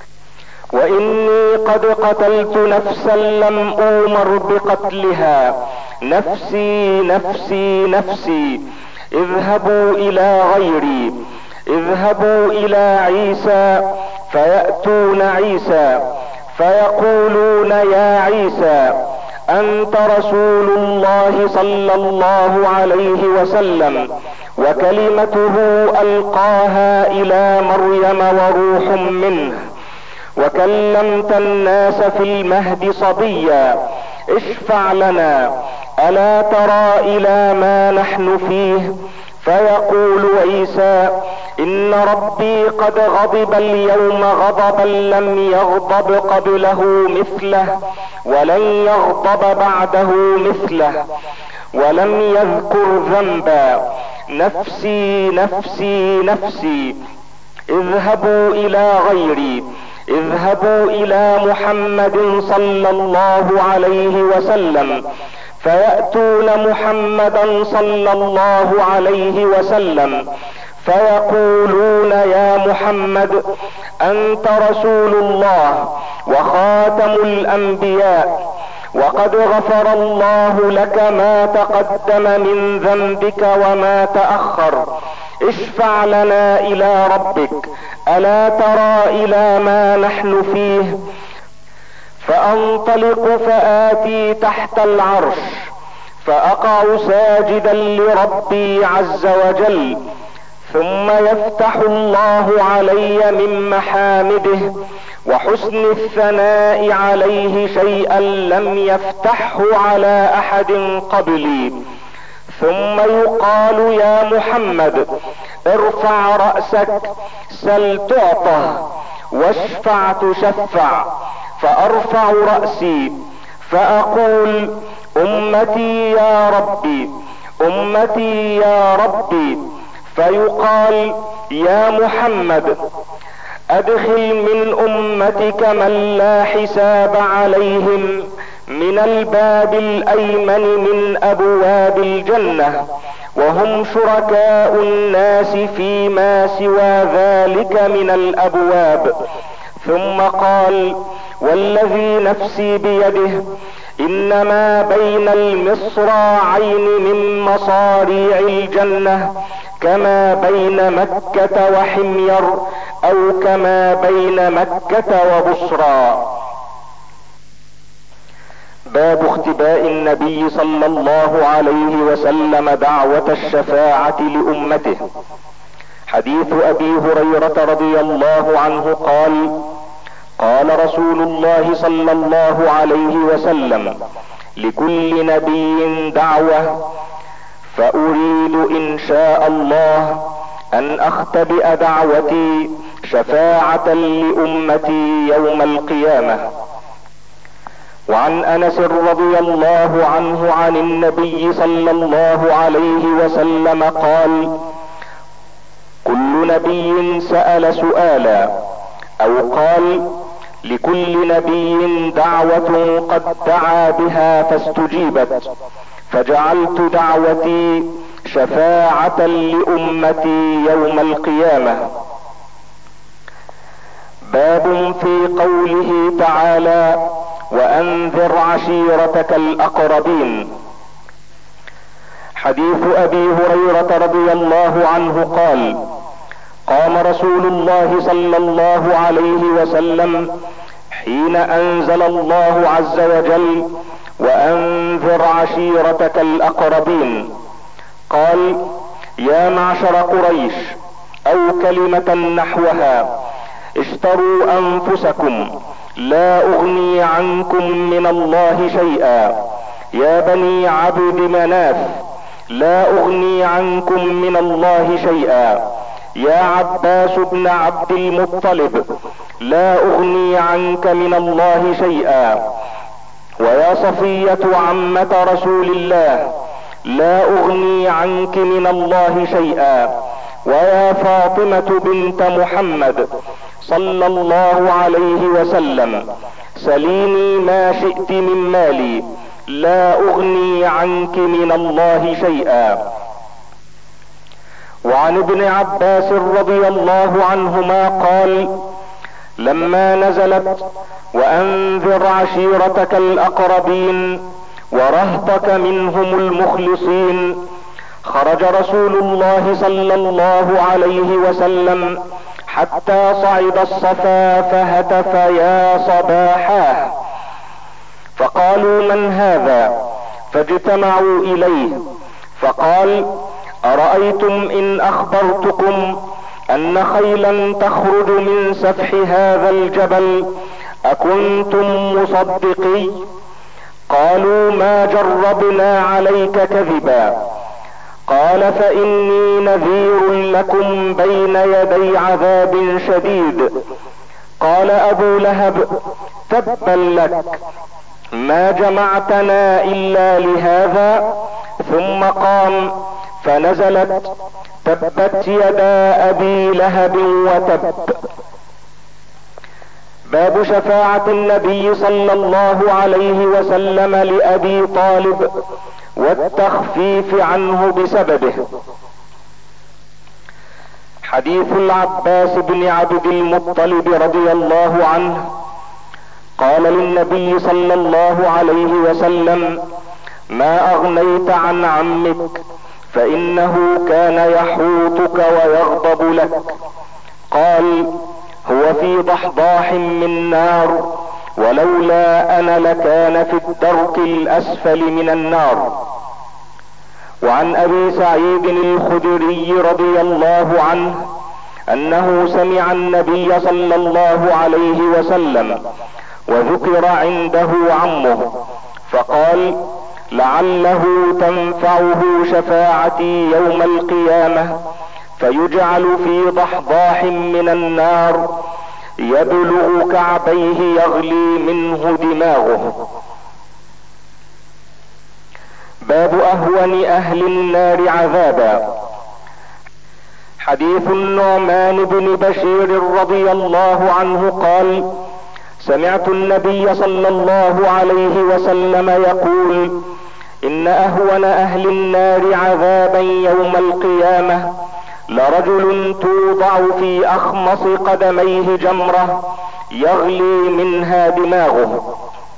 واني قد قتلت نفسا لم اومر بقتلها، نفسي نفسي نفسي، اذهبوا الى غيري، اذهبوا الى عيسى، فيأتون عيسى فيقولون يا عيسى انت رسول الله صلى الله عليه وسلم، وكلمته القاها الى مريم وروح منه، وكلمت الناس في المهد صبيا، اشفع لنا، الا ترى الى ما نحن فيه؟ فيقول عيسى ان ربي قد غضب اليوم غضبا لم يغضب قبله مثله ولن يغضب بعده مثله، ولم يذكر ذنبا، نفسي نفسي نفسي، اذهبوا الى غيري، اذهبوا الى محمد صلى الله عليه وسلم، فيأتون محمدا صلى الله عليه وسلم فيقولون يا محمد انت رسول الله وخاتم الانبياء، وقد غفر الله لك ما تقدم من ذنبك وما تأخر، اشفع لنا الى ربك، الا ترى الى ما نحن فيه؟ فانطلق فآتي تحت العرش فاقع ساجدا لربي عز وجل، ثم يفتح الله علي من محامده وحسن الثناء عليه شيئا لم يفتحه على احد قبلي، ثم يقال يا محمد ارفع رأسك، سل تعطه، واشفع تشفع. فارفع رأسي فاقول امتي يا ربي، امتي يا ربي، فيقال يا محمد ادخل من امتك من لا حساب عليهم من الباب الايمن من ابواب الجنة، وهم شركاء الناس فيما سوى ذلك من الابواب. ثم قال والذي نفسي بيده انما بين المصراعين من مصاريع الجنة كما بين مكة وحمير، او كما بين مكة وبصرى. باب اختباء النبي صلى الله عليه وسلم دعوة الشفاعة لأمته. حديث ابي هريرة رضي الله عنه قال قال رسول الله صلى الله عليه وسلم لكل نبي دعوة، فاريد ان شاء الله ان اختبئ دعوتي شفاعة لامتي يوم القيامة. وعن انس رضي الله عنه عن النبي صلى الله عليه وسلم قال: كل نبي سأل سؤالا، او قال: لكل نبي دعوة قد دعا بها فاستجيبت، فجعلت دعوتي شفاعة لأمتي يوم القيامة. باب في قوله تعالى: وأنذر عشيرتك الأقربين. حديث أبي هريرة رضي الله عنه قال: قام رسول الله صلى الله عليه وسلم حين انزل الله عز وجل: وانذر عشيرتك الاقربين، قال: يا معشر قريش، او كلمة نحوها: اشتروا انفسكم، لا اغني عنكم من الله شيئا. يا بني عبد مناف، لا اغني عنكم من الله شيئا. يا عباس بن عبد المطلب، لا اغني عنك من الله شيئا. ويا صفية عمة رسول الله، لا اغني عنك من الله شيئا. ويا فاطمة بنت محمد صلى الله عليه وسلم، سليني ما شئت من مالي، لا اغني عنك من الله شيئا. وعن ابن عباس رضي الله عنهما قال: لما نزلت: وانذر عشيرتك الاقربين ورهطك منهم المخلصين، خرج رسول الله صلى الله عليه وسلم حتى صعد الصفا فهتف: يا صباحاه. فقالوا: من هذا؟ فاجتمعوا اليه، فقال: ارايتم ان اخبرتكم ان خيلا تخرج من سفح هذا الجبل اكنتم مصدقي؟ قالوا: ما جربنا عليك كذبا. قال: فاني نذير لكم بين يدي عذاب شديد. قال ابو لهب: تبا لك، ما جمعتنا الا لهذا. ثم قام فنزلت: تبت يدا ابي لهب وتب. باب شفاعة النبي صلى الله عليه وسلم لأبي طالب والتخفيف عنه بسببه. حديث العباس بن عبد المطلب رضي الله عنه قال للنبي صلى الله عليه وسلم: ما اغنيت عن عمك، فانه كان يحوطك ويغضب لك. قال: هو في ضحضاح من نار، ولولا انا لكان في الدرك الاسفل من النار. وعن ابي سعيد الخدري رضي الله عنه انه سمع النبي صلى الله عليه وسلم وذكر عنده عمه، فقال: لعله تنفعه شفاعتي يوم القيامة، فيجعل في ضحضاح من النار يبلغ كعبيه يغلي منه دماغه. باب اهون اهل النار عذابا. حديث النعمان بن بشير رضي الله عنه قال: سمعت النبي صلى الله عليه وسلم يقول: ان اهون اهل النار عذابا يوم القيامة لرجل توضع في اخمص قدميه جمرة يغلي منها دماغه.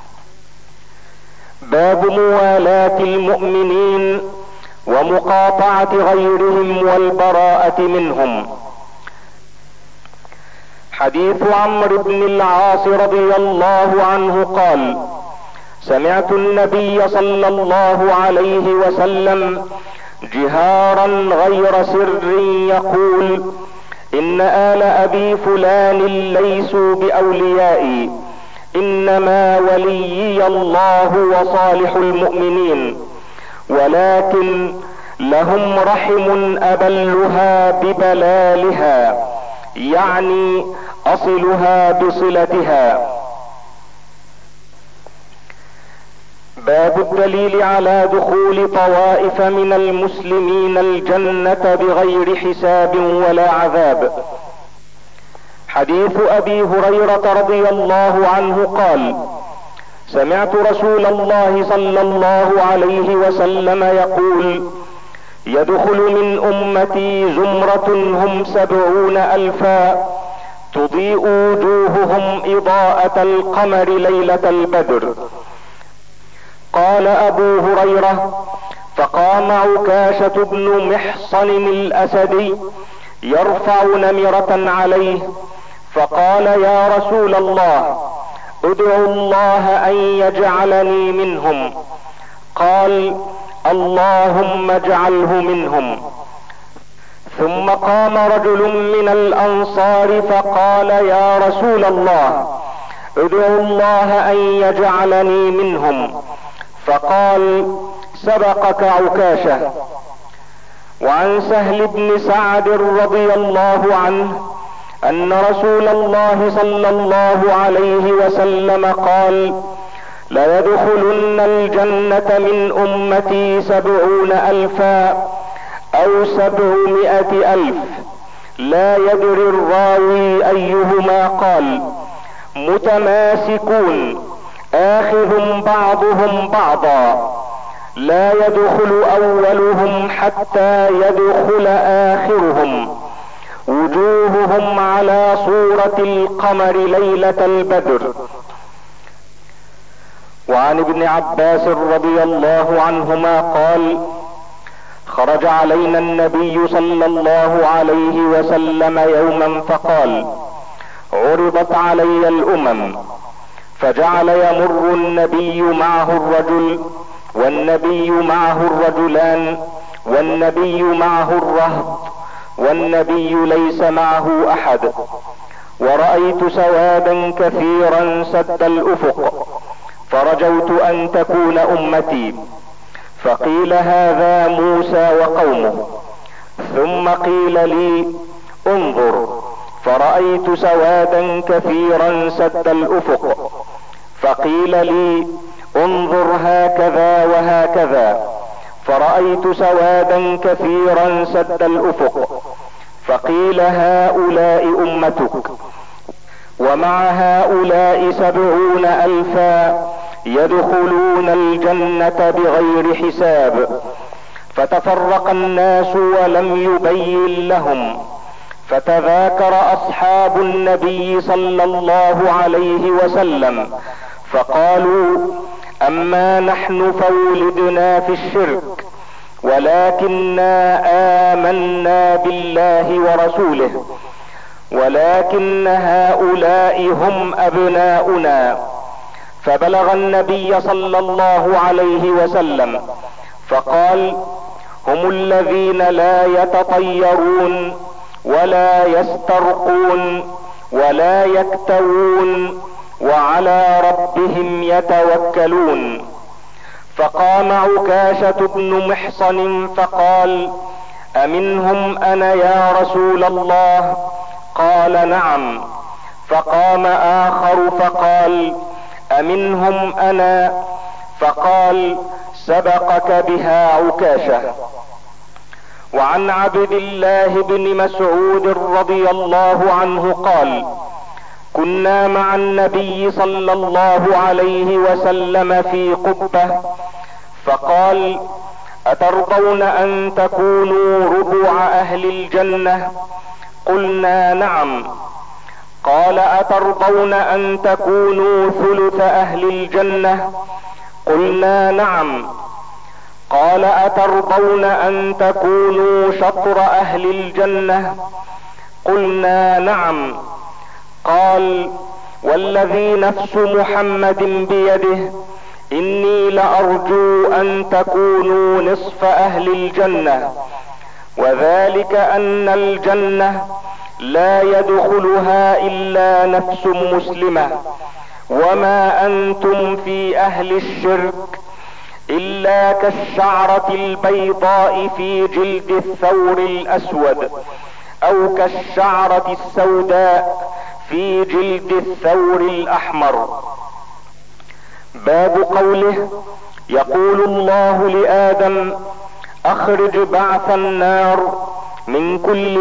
باب موالاه المؤمنين ومقاطعة غيرهم والبراءة منهم. حديث عمرو بن العاص رضي الله عنه قال: سمعت النبي صلى الله عليه وسلم جهارا غير سر يقول: ان آل ابي فلان ليسوا باوليائي، انما وليي الله وصالح المؤمنين، ولكن لهم رحم ابلها ببلالها، يعني اصلها بصلتها. باب الدليل على دخول طوائف من المسلمين الجنة بغير حساب ولا عذاب. حديث ابي هريرة رضي الله عنه قال: سمعت رسول الله صلى الله عليه وسلم يقول: يدخل من امتي زمرة هم 70,000 تضيء وجوههم اضاءة القمر ليلة البدر. قال ابو هريرة: فقام عكاشة بن محصن الاسدي يرفع نمرة عليه فقال: يا رسول الله، ادعو الله ان يجعلني منهم. قال: اللهم اجعله منهم. ثم قام رجل من الانصار فقال: يا رسول الله، ادعو الله ان يجعلني منهم. فقال: سبقك عكاشة. وعن سهل بن سعد رضي الله عنه ان رسول الله صلى الله عليه وسلم قال: ليدخلن الجنة من امتي 70,000 او 700,000 لا يدري الراوي ايهما قال، متماسكون آخذ بعضهم بعضا، لا يدخل اولهم حتى يدخل اخرهم، وجوههم على صورة القمر ليلة البدر. وعن ابن عباس رضي الله عنهما قال: خرج علينا النبي صلى الله عليه وسلم يوما فقال: عرضت علي الامم، فجعل يمر النبي معه الرجل، والنبي معه الرجلان، والنبي معه الرهط، والنبي ليس معه احد، ورأيت سوادا كثيرا سد الافق، فرجوت ان تكون امتي، فقيل هذا موسى وقومه. ثم قيل لي: انظر، فرأيت سوادا كثيرا سد الافق، فقيل لي: انظر هكذا وهكذا، فرأيت سوادا كثيرا سد الافق، فقيل هؤلاء امتك، ومع هؤلاء 70,000 يدخلون الجنة بغير حساب. فتفرق الناس ولم يبين لهم، فتذاكر اصحاب النبي صلى الله عليه وسلم فقالوا: اما نحن فولدنا في الشرك، ولكننا آمنا بالله ورسوله، ولكن هؤلاء هم ابناؤنا. فبلغ النبي صلى الله عليه وسلم فقال: هم الذين لا يتطيرون ولا يسترقون ولا يكتوون وعلى ربهم يتوكلون. فقام عكاشة بن محصن فقال: امنهم انا يا رسول الله؟ قال: نعم. فقام اخر فقال: امنهم انا؟ فقال: سبقك بها عكاشة. وعن عبد الله بن مسعود رضي الله عنه قال: كنا مع النبي صلى الله عليه وسلم في قبة، فقال: اترضون ان تكونوا ربع اهل الجنة؟ قلنا: نعم. قال: اترضون ان تكونوا ثلث اهل الجنة؟ قلنا: نعم. قال: اترضون ان تكونوا شطر اهل الجنة؟ قلنا: نعم. قال: والذي نفس محمد بيده اني لارجو ان تكونوا نصف اهل الجنة، وذلك ان الجنة لا يدخلها الا نفس مسلمة، وما انتم في اهل الشرك الا كالشعرة البيضاء في جلد الثور الاسود، او كالشعرة السوداء في جلد الثور الاحمر. باب قوله: يقول الله لآدم: اخرج بعث النار من كل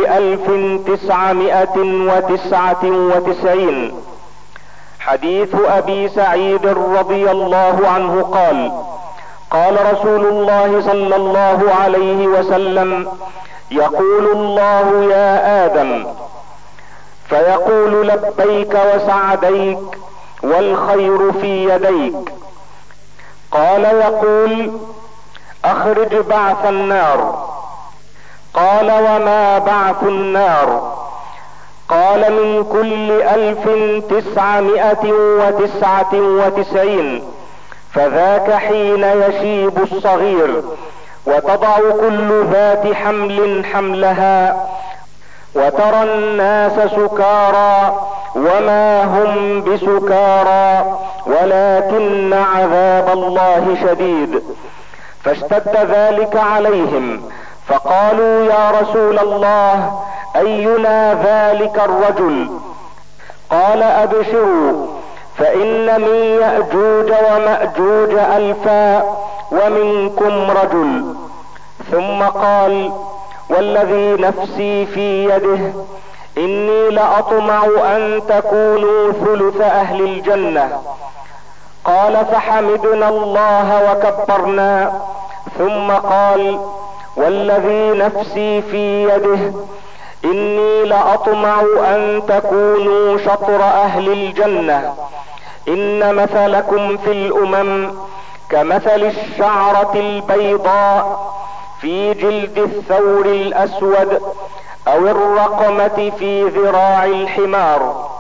1999. حديث ابي سعيد رضي الله عنه قال: قال رسول الله صلى الله عليه وسلم: يقول الله: يا آدم، فيقول: لبيك وسعديك والخير في يديك. قال: يقول: اخرج بعث النار. قال: وما بعث النار؟ قال: من كل 1999. فذاك حين يشيب الصغير وتضع كل ذات حمل حملها، وترى الناس سكارى وما هم بسكارى ولكن عذاب الله شديد. فاشتد ذلك عليهم، فقالوا: يا رسول الله، اينا ذلك الرجل؟ قال: ابشروا، فان من يأجوج ومأجوج 1000 ومنكم رجل. ثم قال: والذي نفسي في يده اني لأطمع ان تكونوا ثلث اهل الجنة. قال: فحمدنا الله وكبرنا. ثم قال: والذي نفسي في يده اني لأطمع ان تكونوا شطر اهل الجنة. ان مثلكم في الامم كمثل الشعرة البيضاء في جلد الثور الاسود او الرقمة في ذراع الحمار.